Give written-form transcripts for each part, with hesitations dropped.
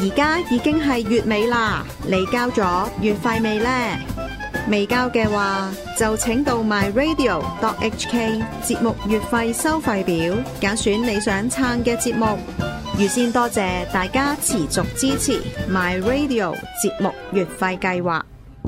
而家已經係月尾啦，你交咗月費未呢？未交嘅話，就請到 myradio.hk 節目月費收費表，揀選你想撐嘅節目。預先多謝大家持續支持 myradio 節目月費計劃。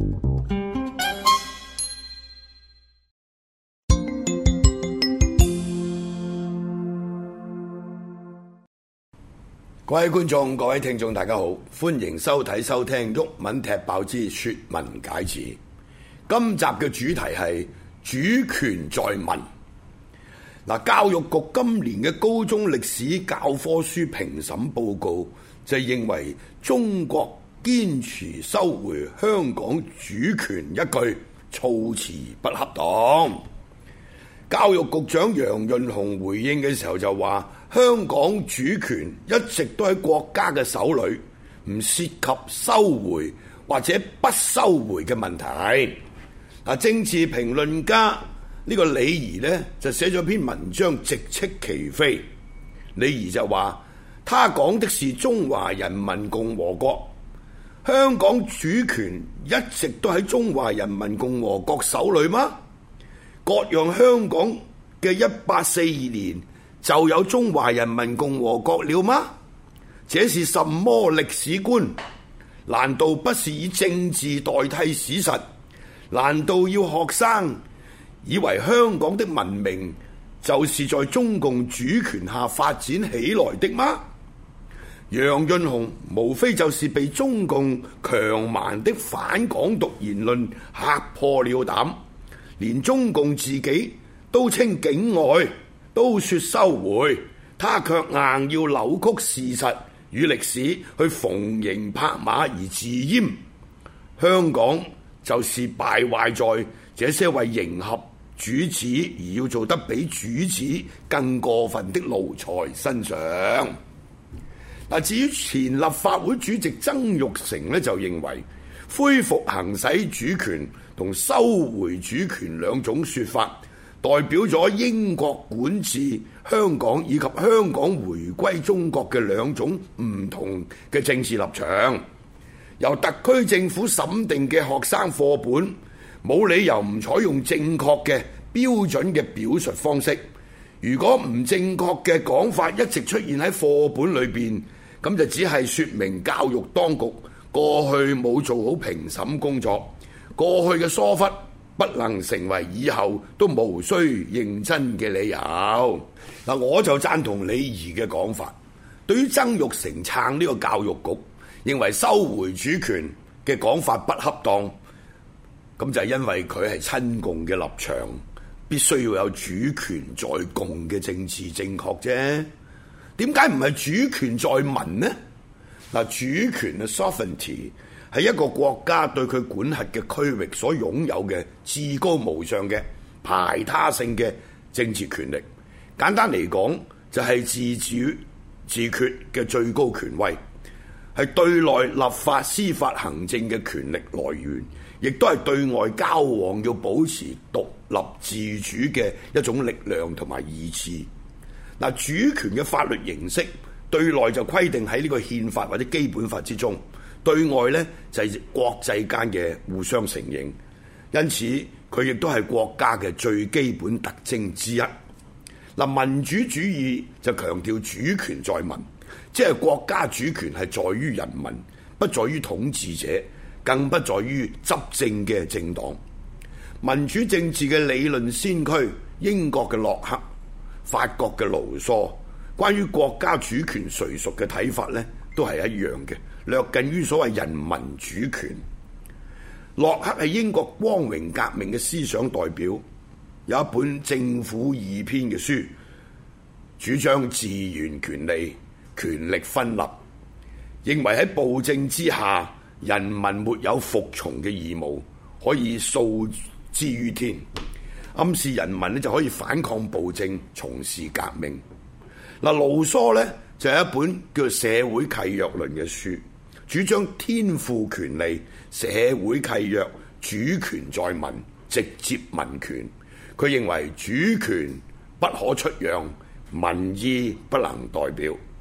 各位觀眾、各位聽眾，大家好，歡迎收聽毓民踢爆之說文解字。今集嘅主題係主權在民。教育局今年嘅高中歷史教科書評審報告就認為中國堅持收回香港主權一句措辭不恰當。教育局長楊潤雄回應嘅時候就話，香港主權一直都喺國家嘅手裏，唔涉及收回或者不收回嘅問題。政治評論家呢個李怡呢，就寫咗篇文章直斥其非。李怡就話，他講的是中華人民共和國，香港主權一直都喺中華人民共和國手裏嗎？割讓香港嘅1842年就有中華人民共和國了嗎？這是什麼歷史觀？難道不是以政治代替史實？難道要學生以為香港的文明就是在中共主權下發展起來的嗎？楊潤雄無非就是被中共強蠻的反港獨言論嚇破了膽，連中共自己都稱境外，都說收回，他卻硬要扭曲事實與歷史去逢迎拍馬而自閹。香港就是敗壞在這些為迎合主子而要做得比主子更過分的奴才身上。至於前立法會主席曾鈺成呢，就認為恢復行使主權同收回主權兩種說法，代表咗英國管治香港以及香港回歸中國嘅兩種唔同嘅政治立場。由特區政府審定嘅學生課本，冇理由唔採用正確嘅標準嘅表述方式。如果唔正確嘅講法一直出現喺課本裏邊，咁就只係說明教育當局過去冇做好評審工作，過去嘅疏忽不能成為以後都無需認真嘅理由。我就贊同李怡嘅講法。對於曾鈺成撐呢個教育局認為收回主權嘅講法不恰當，咁就係因為佢係親共嘅立場，必須要有主權在共嘅政治正確啫。點解唔係主權在民呢？主權嘅 sovereignty 係一個國家對佢管轄嘅區域所擁有嘅至高無上嘅排他性嘅政治權力。簡單嚟講，就係自主自決嘅最高權威，係對內立法、司法、行政嘅權力來源，亦都係對外交往要保持獨立自主嘅一種力量同埋意志。主權嘅法律形式，對內就規定喺呢個憲法或者基本法之中，對外呢就係國際間嘅互相承認，因此佢亦都係國家嘅最基本特徵之一。民主主義就強調主權在民，即係國家主權係在於人民，不在於統治者，更不在於執政嘅政黨。民主政治嘅理論先驅，英國嘅洛克、法國嘅盧梭，關於國家主權誰屬嘅睇法呢，都係一樣嘅，略近於所謂人民主權。洛克係英國光榮革命嘅思想代表，有一本政府義篇嘅書，主張自然權利、權力分立，認為喺暴政之下，人民沒有服從嘅義務，可以訴之於天。暗示人民就可以反抗暴政，從事革命。盧梭呢，就有一本叫做《社會契約論》嘅書，主張天賦權利、社會契約、主權在民、直接民權。佢認為主權不可出讓，民意不能代表。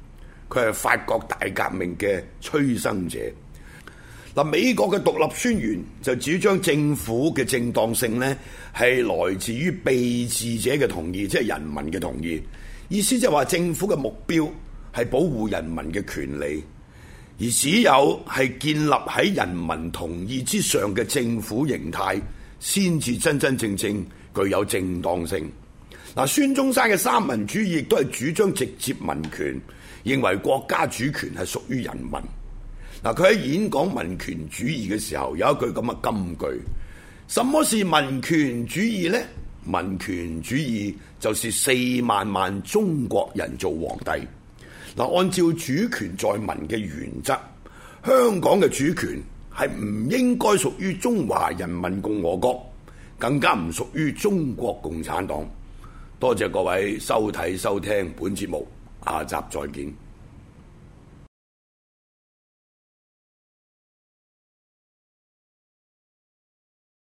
佢係法國大革命嘅催生者。嗱，美國嘅獨立宣言就主張政府嘅正當性呢係來自於被治者嘅同意，即係人民嘅同意。意思就係話政府嘅目標係保護人民嘅權利，而只有係建立喺人民同意之上嘅政府形態，先至真真正正具有正當性。嗱，孫中山嘅三民主義亦都係主張直接民權，認為國家主權係屬於人民。嗱，佢喺演講民權主義嘅時候有一句咁嘅金句：什麼是民權主義呢？民權主義就是4萬萬中國人做皇帝。嗱，按照主權在民嘅原則，香港嘅主權係唔應該屬於中華人民共和國，更加唔屬於中國共產黨。多謝各位收睇收聽本節目，下集再見。